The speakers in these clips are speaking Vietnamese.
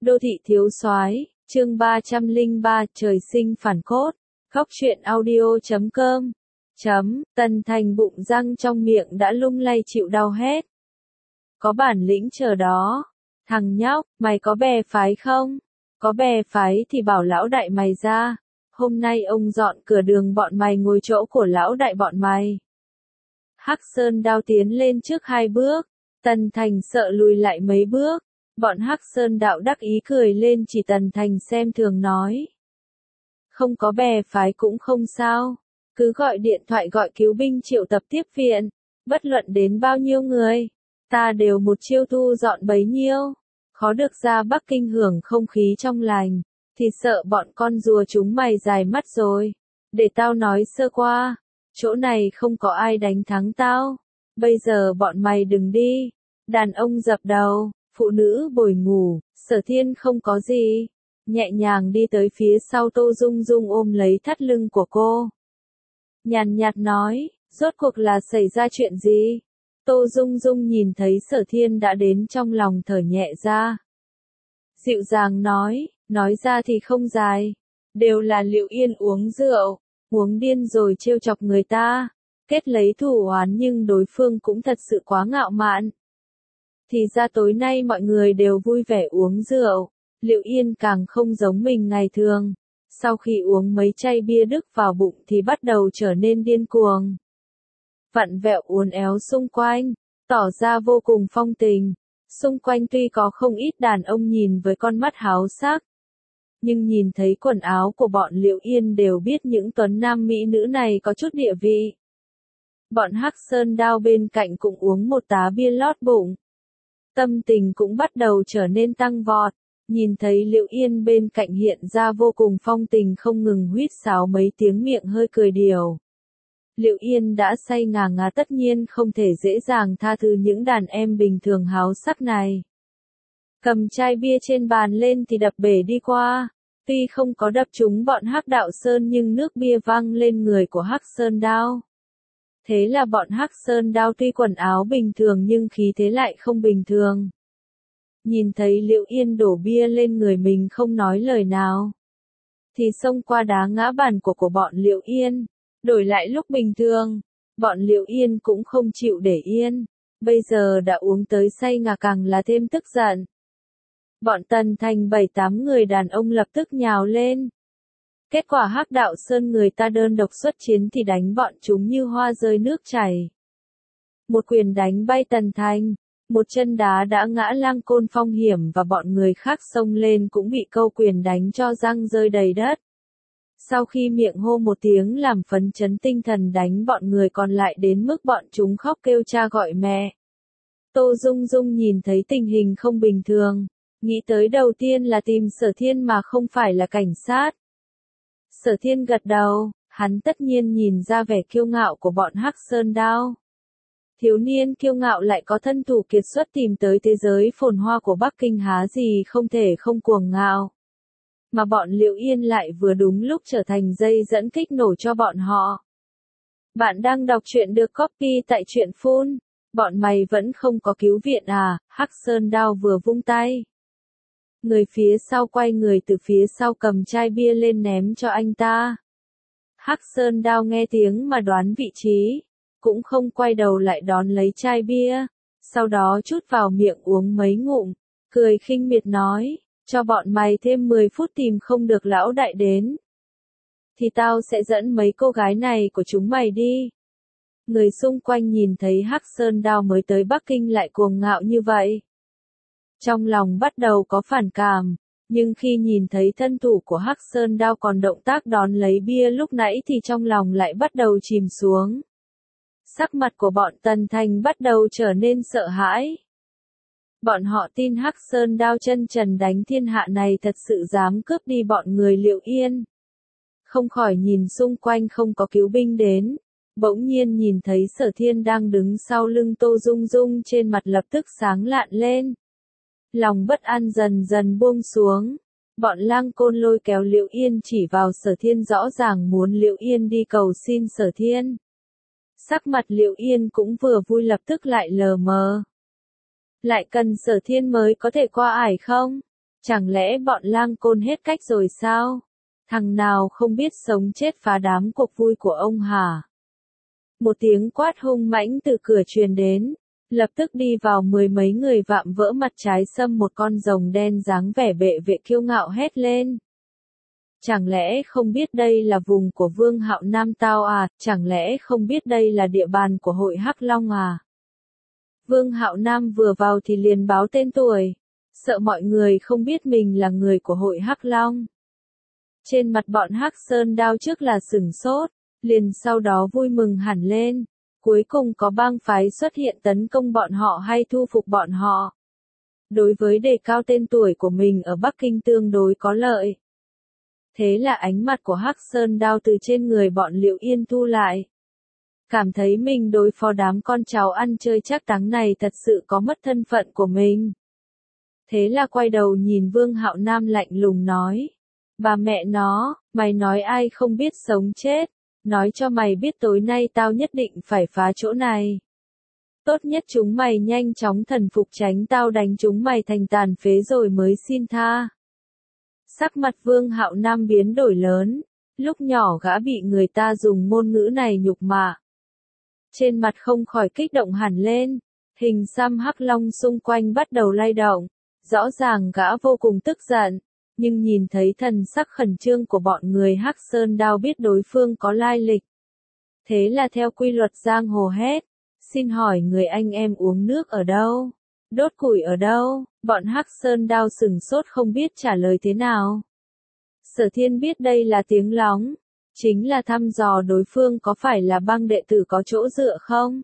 Đô thị thiếu soái, chương 303, trời sinh phản cốt. Khóc chuyện audio.com. Tần Thành bụng răng trong miệng đã lung lay chịu đau hết. Có bản lĩnh chờ đó. Thằng nhóc, mày có bè phái không? Có bè phái thì bảo lão đại mày ra. Hôm nay ông dọn cửa đường bọn mày ngồi chỗ của lão đại bọn mày. Hắc Sơn Đao tiến lên trước 2 bước. Tần Thành sợ lùi lại mấy bước. Bọn Hắc Sơn Đạo đắc ý cười lên chỉ Tần Thành xem thường nói. Không có bè phái cũng không sao. Cứ gọi điện thoại gọi cứu binh triệu tập tiếp viện. Bất luận đến bao nhiêu người. Ta đều một chiêu thu dọn bấy nhiêu. Khó được ra Bắc Kinh hưởng không khí trong lành. Thì sợ bọn con rùa chúng mày dài mắt rồi. Để tao nói sơ qua. Chỗ này không có ai đánh thắng tao. Bây giờ bọn mày đừng đi. Đàn ông dập đầu. Phụ nữ bồi ngủ, Sở Thiên không có gì. Nhẹ nhàng đi tới phía sau Tô Dung Dung ôm lấy thắt lưng của cô. Nhàn nhạt nói, rốt cuộc là xảy ra chuyện gì? Tô Dung Dung nhìn thấy Sở Thiên đã đến trong lòng thở nhẹ ra. Dịu dàng nói ra thì không dài. Đều là Liệu Yên uống rượu, uống điên rồi trêu chọc người ta. Kết lấy thù oán nhưng đối phương cũng thật sự quá ngạo mạn. Thì ra tối nay mọi người đều vui vẻ uống rượu, Liệu Yên càng không giống mình ngày thường. Sau khi uống mấy chai bia Đức vào bụng thì bắt đầu trở nên điên cuồng. Vặn vẹo uốn éo xung quanh, tỏ ra vô cùng phong tình. Xung quanh tuy có không ít đàn ông nhìn với con mắt háo sắc. Nhưng nhìn thấy quần áo của bọn Liệu Yên đều biết những tuấn nam mỹ nữ này có chút địa vị. Bọn Hắc Sơn Đao bên cạnh cũng uống một tá bia lót bụng. Tâm tình cũng bắt đầu trở nên tăng vọt, nhìn thấy Liệu Yên bên cạnh hiện ra vô cùng phong tình không ngừng huýt sáo mấy tiếng miệng hơi cười điều. Liệu Yên đã say ngà ngà tất nhiên không thể dễ dàng tha thứ những đàn em bình thường háo sắc này. Cầm chai bia trên bàn lên thì đập bể đi qua, tuy không có đập trúng bọn Hắc Đạo Sơn nhưng nước bia văng lên người của Hắc Sơn Đao. Thế là bọn Hắc Sơn Đao tuy quần áo bình thường nhưng khí thế lại không bình thường. Nhìn thấy Liệu Yên đổ bia lên người mình không nói lời nào. Thì xông qua đá ngã bàn của bọn Liệu Yên. Đổi lại lúc bình thường, bọn Liệu Yên cũng không chịu để yên. Bây giờ đã uống tới say ngà càng là thêm tức giận. Bọn Tần Thành 7-8 người đàn ông lập tức nhào lên. Kết quả Hắc Đạo Sơn người ta đơn độc xuất chiến thì đánh bọn chúng như hoa rơi nước chảy. Một quyền đánh bay Tần Thành, một chân đá đã ngã Lang Côn Phong Hiểm và bọn người khác xông lên cũng bị câu quyền đánh cho răng rơi đầy đất. Sau khi miệng hô một tiếng làm phấn chấn tinh thần đánh bọn người còn lại đến mức bọn chúng khóc kêu cha gọi mẹ. Tô Dung Dung nhìn thấy tình hình không bình thường, nghĩ tới đầu tiên là tìm Sở Thiên mà không phải là cảnh sát. Sở Thiên gật đầu, hắn tất nhiên nhìn ra vẻ kiêu ngạo của bọn Hắc Sơn Đao. Thiếu niên kiêu ngạo lại có thân thủ kiệt xuất tìm tới thế giới phồn hoa của Bắc Kinh há gì không thể không cuồng ngạo. Mà bọn Liệu Yên lại vừa đúng lúc trở thành dây dẫn kích nổ cho bọn họ. Bạn đang đọc truyện được copy tại truyện Phun. Bọn mày vẫn không có cứu viện à? Hắc Sơn Đao vừa vung tay. Người phía sau quay người từ phía sau cầm chai bia lên ném cho anh ta. Hắc Sơn Đao nghe tiếng mà đoán vị trí, cũng không quay đầu lại đón lấy chai bia, sau đó chút vào miệng uống mấy ngụm, cười khinh miệt nói, cho bọn mày thêm 10 phút tìm không được lão đại đến. Thì tao sẽ dẫn mấy cô gái này của chúng mày đi. Người xung quanh nhìn thấy Hắc Sơn Đao mới tới Bắc Kinh lại cuồng ngạo như vậy. Trong lòng bắt đầu có phản cảm, nhưng khi nhìn thấy thân thủ của Hắc Sơn Đao còn động tác đón lấy bia lúc nãy thì trong lòng lại bắt đầu chìm xuống. Sắc mặt của bọn Tần Thành bắt đầu trở nên sợ hãi. Bọn họ tin Hắc Sơn Đao chân trần đánh thiên hạ này thật sự dám cướp đi bọn người Liệu Yên. Không khỏi nhìn xung quanh không có cứu binh đến. Bỗng nhiên nhìn thấy Sở Thiên đang đứng sau lưng Tô Dung Dung trên mặt lập tức sáng lạn lên. Lòng bất an dần dần buông xuống. Bọn Lang Côn lôi kéo Liệu Yên chỉ vào Sở Thiên rõ ràng muốn Liệu Yên đi cầu xin Sở Thiên. Sắc mặt Liệu Yên cũng vừa vui lập tức lại lờ mờ. Lại cần Sở Thiên mới có thể qua ải không? Chẳng lẽ bọn lang côn hết cách rồi sao? Thằng nào không biết sống chết phá đám cuộc vui của ông hả? Một tiếng quát hung mãnh từ cửa truyền đến, lập tức đi vào mười mấy người vạm vỡ mặt trái xâm một con rồng đen dáng vẻ bệ vệ kiêu ngạo hét lên. Chẳng lẽ không biết đây là vùng của Vương Hạo Nam tao à, chẳng lẽ không biết đây là địa bàn của hội Hắc Long à? Vương Hạo Nam vừa vào thì liền báo tên tuổi, sợ mọi người không biết mình là người của hội Hắc Long. Trên mặt bọn Hắc Sơn Đao trước là sửng sốt, liền sau đó vui mừng hẳn lên, cuối cùng có bang phái xuất hiện tấn công bọn họ hay thu phục bọn họ. Đối với đề cao tên tuổi của mình ở Bắc Kinh tương đối có lợi. Thế là ánh mặt của Hắc Sơn Đao từ trên người bọn Liệu Yên thu lại. Cảm thấy mình đối phó đám con cháu ăn chơi chắc táng này thật sự có mất thân phận của mình. Thế là quay đầu nhìn Vương Hạo Nam lạnh lùng nói. Bà mẹ nó, mày nói ai không biết sống chết, nói cho mày biết tối nay tao nhất định phải phá chỗ này. Tốt nhất chúng mày nhanh chóng thần phục tránh tao đánh chúng mày thành tàn phế rồi mới xin tha. Sắc mặt Vương Hạo Nam biến đổi lớn, lúc nhỏ gã bị người ta dùng ngôn ngữ này nhục mạ. Trên mặt không khỏi kích động hẳn lên, hình xăm hắc long xung quanh bắt đầu lay động, rõ ràng gã vô cùng tức giận, nhưng nhìn thấy thần sắc khẩn trương của bọn người Hắc Sơn Đao biết đối phương có lai lịch. Thế là theo quy luật giang hồ hét, xin hỏi người anh em uống nước ở đâu? Đốt củi ở đâu? Bọn Hắc Sơn Đao sửng sốt không biết trả lời thế nào. Sở Thiên biết đây là tiếng lóng, chính là thăm dò đối phương có phải là bang đệ tử có chỗ dựa không?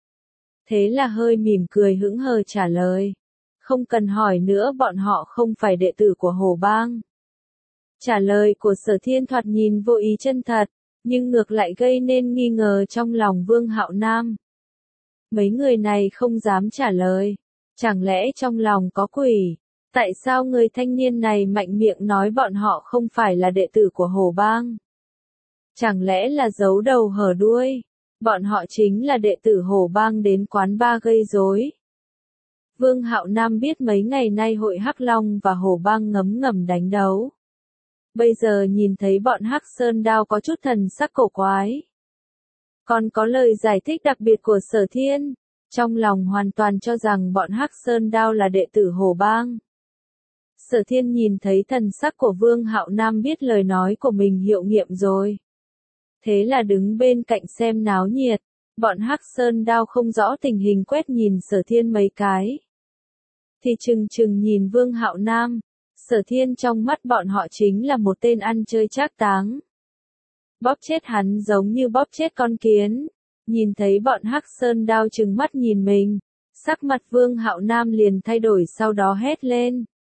Thế là hơi mỉm cười hững hờ trả lời. Không cần hỏi nữa, bọn họ không phải đệ tử của Hồ Bang. Trả lời của Sở Thiên thoạt nhìn vô ý chân thật, nhưng ngược lại gây nên nghi ngờ trong lòng Vương Hạo Nam. Mấy người này không dám trả lời. Chẳng lẽ trong lòng có quỷ? Tại sao người thanh niên này mạnh miệng nói bọn họ không phải là đệ tử của Hồ Bang? Chẳng lẽ là giấu đầu hở đuôi? Bọn họ chính là đệ tử Hồ Bang đến quán bar gây rối. Vương Hạo Nam biết mấy ngày nay hội Hắc Long và Hồ Bang ngấm ngầm đánh đấu. Bây giờ nhìn thấy bọn Hắc Sơn Đao có chút thần sắc cổ quái. Còn có lời giải thích đặc biệt của Sở Thiên, trong lòng hoàn toàn cho rằng bọn Hắc Sơn Đao là đệ tử Hồ Bang. Sở Thiên nhìn thấy thần sắc của Vương Hạo Nam biết lời nói của mình hiệu nghiệm rồi. Thế là đứng bên cạnh xem náo nhiệt, bọn Hắc Sơn Đao không rõ tình hình quét nhìn Sở Thiên mấy cái. Thì chừng nhìn Vương Hạo Nam, Sở Thiên trong mắt bọn họ chính là một tên ăn chơi trác táng. Bóp chết hắn giống như bóp chết con kiến. Nhìn thấy bọn Hắc Sơn Đao trừng mắt nhìn mình, sắc mặt Vương Hạo Nam liền thay đổi sau đó hét lên.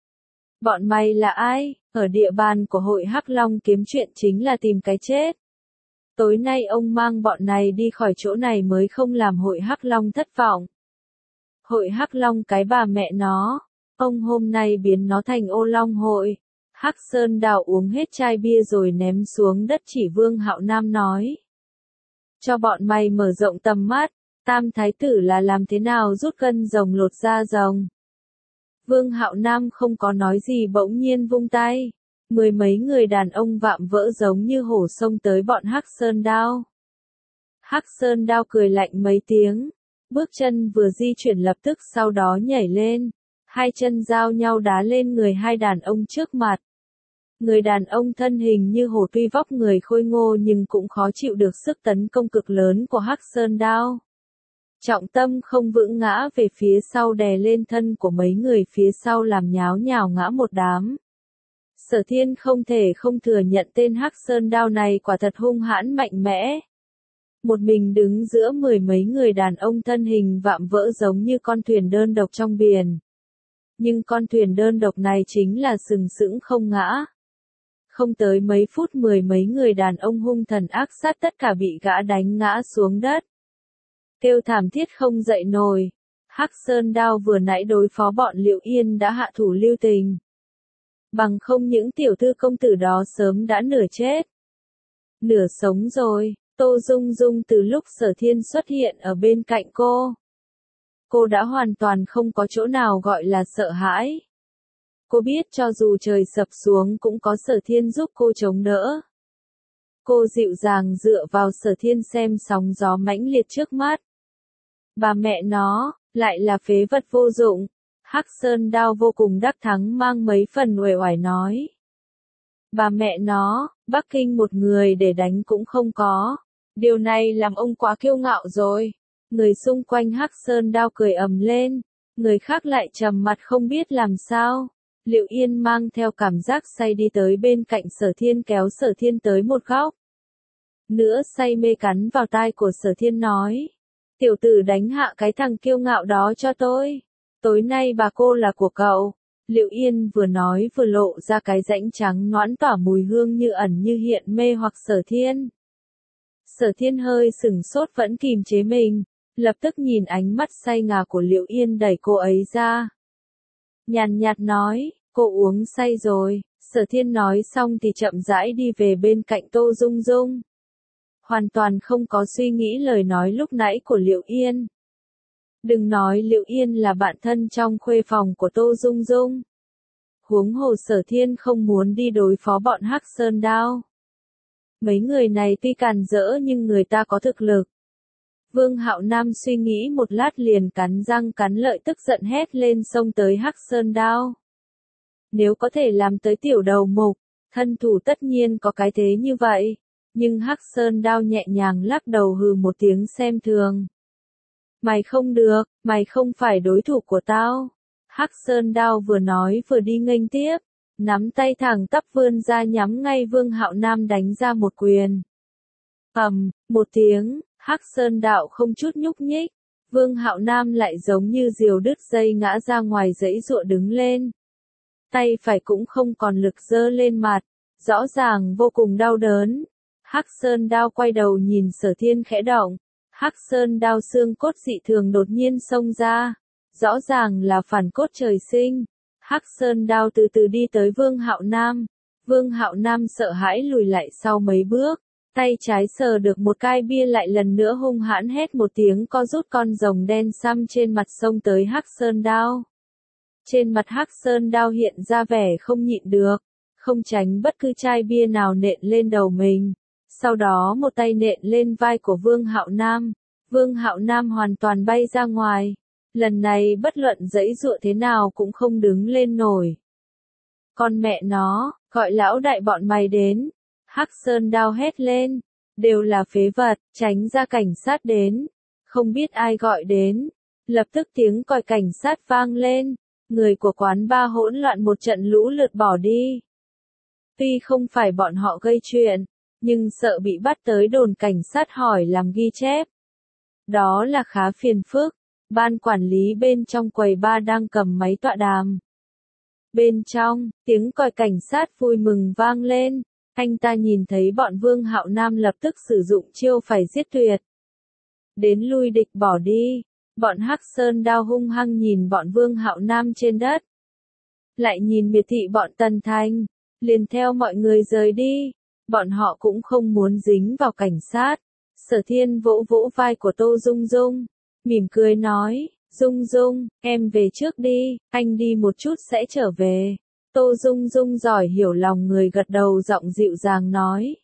Bọn mày là ai? Ở địa bàn của hội Hắc Long kiếm chuyện chính là tìm cái chết. Tối nay ông mang bọn này đi khỏi chỗ này mới không làm hội Hắc Long thất vọng. Hội Hắc Long cái bà mẹ nó, ông hôm nay biến nó thành ô long hội. Hắc Sơn Đao uống hết chai bia rồi ném xuống đất chỉ Vương Hạo Nam nói. Cho bọn mày mở rộng tầm mắt, Tam Thái Tử là làm thế nào rút gân rồng lột da rồng. Vương Hạo Nam không có nói gì bỗng nhiên vung tay. Mười mấy người đàn ông vạm vỡ giống như hổ xông tới bọn Hắc Sơn Đao. Hắc Sơn Đao cười lạnh mấy tiếng. Bước chân vừa di chuyển lập tức sau đó nhảy lên. Hai chân giao nhau đá lên người hai đàn ông trước mặt. Người đàn ông thân hình như hổ tuy vóc người khôi ngô nhưng cũng khó chịu được sức tấn công cực lớn của Hắc Sơn Đao. Trọng tâm không vững ngã về phía sau đè lên thân của mấy người phía sau làm nháo nhào ngã một đám. Sở Thiên không thể không thừa nhận tên Hắc Sơn Đao này quả thật hung hãn mạnh mẽ. Một mình đứng giữa mười mấy người đàn ông thân hình vạm vỡ giống như con thuyền đơn độc trong biển. Nhưng con thuyền đơn độc này chính là sừng sững không ngã. Không tới mấy phút mười mấy người đàn ông hung thần ác sát tất cả bị gã đánh ngã xuống đất. Kêu thảm thiết không dậy nổi. Hắc Sơn Đao vừa nãy đối phó bọn Liệu Yên đã hạ thủ lưu tình. Bằng không những tiểu thư công tử đó sớm đã nửa chết. Nửa sống rồi. Tô Dung Dung từ lúc Sở Thiên xuất hiện ở bên cạnh cô. Cô đã hoàn toàn không có chỗ nào gọi là sợ hãi. Cô biết cho dù trời sập xuống cũng có Sở Thiên giúp cô chống đỡ. Cô dịu dàng dựa vào Sở Thiên xem sóng gió mãnh liệt trước mắt. Bà mẹ nó, lại là phế vật vô dụng. Hắc Sơn Đao vô cùng đắc thắng mang mấy phần uể oải nói. Bà mẹ nó, Bắc Kinh một người để đánh cũng không có. Điều này làm ông quá kiêu ngạo rồi. Người xung quanh Hắc Sơn Đao cười ầm lên. Người khác lại trầm mặt không biết làm sao. Liệu Yên mang theo cảm giác say đi tới bên cạnh Sở Thiên kéo Sở Thiên tới một góc. Nữa say mê cắn vào tai của Sở Thiên nói. Tiểu tử đánh hạ cái thằng kiêu ngạo đó cho tôi. Tối nay bà cô là của cậu. Liệu Yên vừa nói vừa lộ ra cái rãnh trắng nõn tỏa mùi hương như ẩn như hiện mê hoặc Sở Thiên. Sở Thiên hơi sửng sốt vẫn kìm chế mình, lập tức nhìn ánh mắt say ngà của Liệu Yên đẩy cô ấy ra. Nhàn nhạt nói, cô uống say rồi. Sở Thiên nói xong thì chậm rãi đi về bên cạnh Tô Dung Dung. Hoàn toàn không có suy nghĩ lời nói lúc nãy của Liệu Yên. Đừng nói Liệu Yên là bạn thân trong khuê phòng của Tô Dung Dung. Huống hồ Sở Thiên không muốn đi đối phó bọn Hắc Sơn Đao. Mấy người này tuy càn rỡ nhưng người ta có thực lực. Vương Hạo Nam suy nghĩ một lát liền cắn răng cắn lợi tức giận hét lên xông tới Hắc Sơn Đao. Nếu có thể làm tới tiểu đầu mục, thân thủ tất nhiên có cái thế như vậy. Nhưng Hắc Sơn Đao nhẹ nhàng lắc đầu hừ một tiếng xem thường. Mày không được, mày không phải đối thủ của tao. Hắc Sơn Đao vừa nói vừa đi nghênh tiếp, nắm tay thẳng tắp vươn ra nhắm ngay Vương Hạo Nam đánh ra một quyền. Một tiếng, Hắc Sơn Đao không chút nhúc nhích, Vương Hạo Nam lại giống như diều đứt dây ngã ra ngoài giãy giụa đứng lên. Tay phải cũng không còn lực giơ lên mặt, rõ ràng vô cùng đau đớn. Hắc Sơn Đao quay đầu nhìn Sở Thiên khẽ động. Hắc Sơn Đao xương cốt dị thường đột nhiên xông ra. Rõ ràng là phản cốt trời sinh. Hắc Sơn Đao từ từ đi tới Vương Hạo Nam. Vương Hạo Nam sợ hãi lùi lại sau mấy bước. Tay trái sờ được một cai bia lại lần nữa hung hãn hét một tiếng co rút con rồng đen xăm trên mặt xông tới Hắc Sơn Đao. Trên mặt Hắc Sơn Đao hiện ra vẻ không nhịn được. Không tránh bất cứ chai bia nào nện lên đầu mình. Sau đó một tay nện lên vai của Vương Hạo Nam. Vương Hạo Nam hoàn toàn bay ra ngoài. Lần này bất luận giãy giụa thế nào cũng không đứng lên nổi. Con mẹ nó, gọi lão đại bọn mày đến. Hắc Sơn Đao hét lên. Đều là phế vật, tránh ra cảnh sát đến. Không biết ai gọi đến. Lập tức tiếng còi cảnh sát vang lên. Người của quán ba hỗn loạn một trận lũ lượt bỏ đi. Tuy không phải bọn họ gây chuyện, nhưng sợ bị bắt tới đồn cảnh sát hỏi làm ghi chép. Đó là khá phiền phức. Ban quản lý bên trong quầy ba đang cầm máy tọa đàm. Bên trong, tiếng còi cảnh sát vui mừng vang lên. Anh ta nhìn thấy bọn Vương Hạo Nam lập tức sử dụng chiêu phải giết tuyệt. Đến lui địch bỏ đi. Bọn Hắc Sơn Đao hung hăng nhìn bọn Vương Hạo Nam trên đất. Lại nhìn miệt thị bọn Tần Thành. Liền theo mọi người rời đi. Bọn họ cũng không muốn dính vào cảnh sát. Sở Thiên vỗ vỗ vai của Tô Dung Dung. Mỉm cười nói, Dung Dung, em về trước đi, anh đi một chút sẽ trở về. Tô Dung Dung giỏi hiểu lòng người gật đầu giọng dịu dàng nói.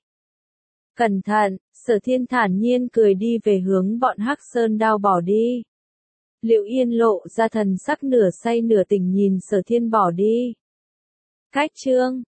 Cẩn thận, Sở Thiên thản nhiên cười đi về hướng bọn Hắc Sơn Đao bỏ đi. Liệu Yên lộ ra thần sắc nửa say nửa tỉnh nhìn Sở Thiên bỏ đi. Cách chương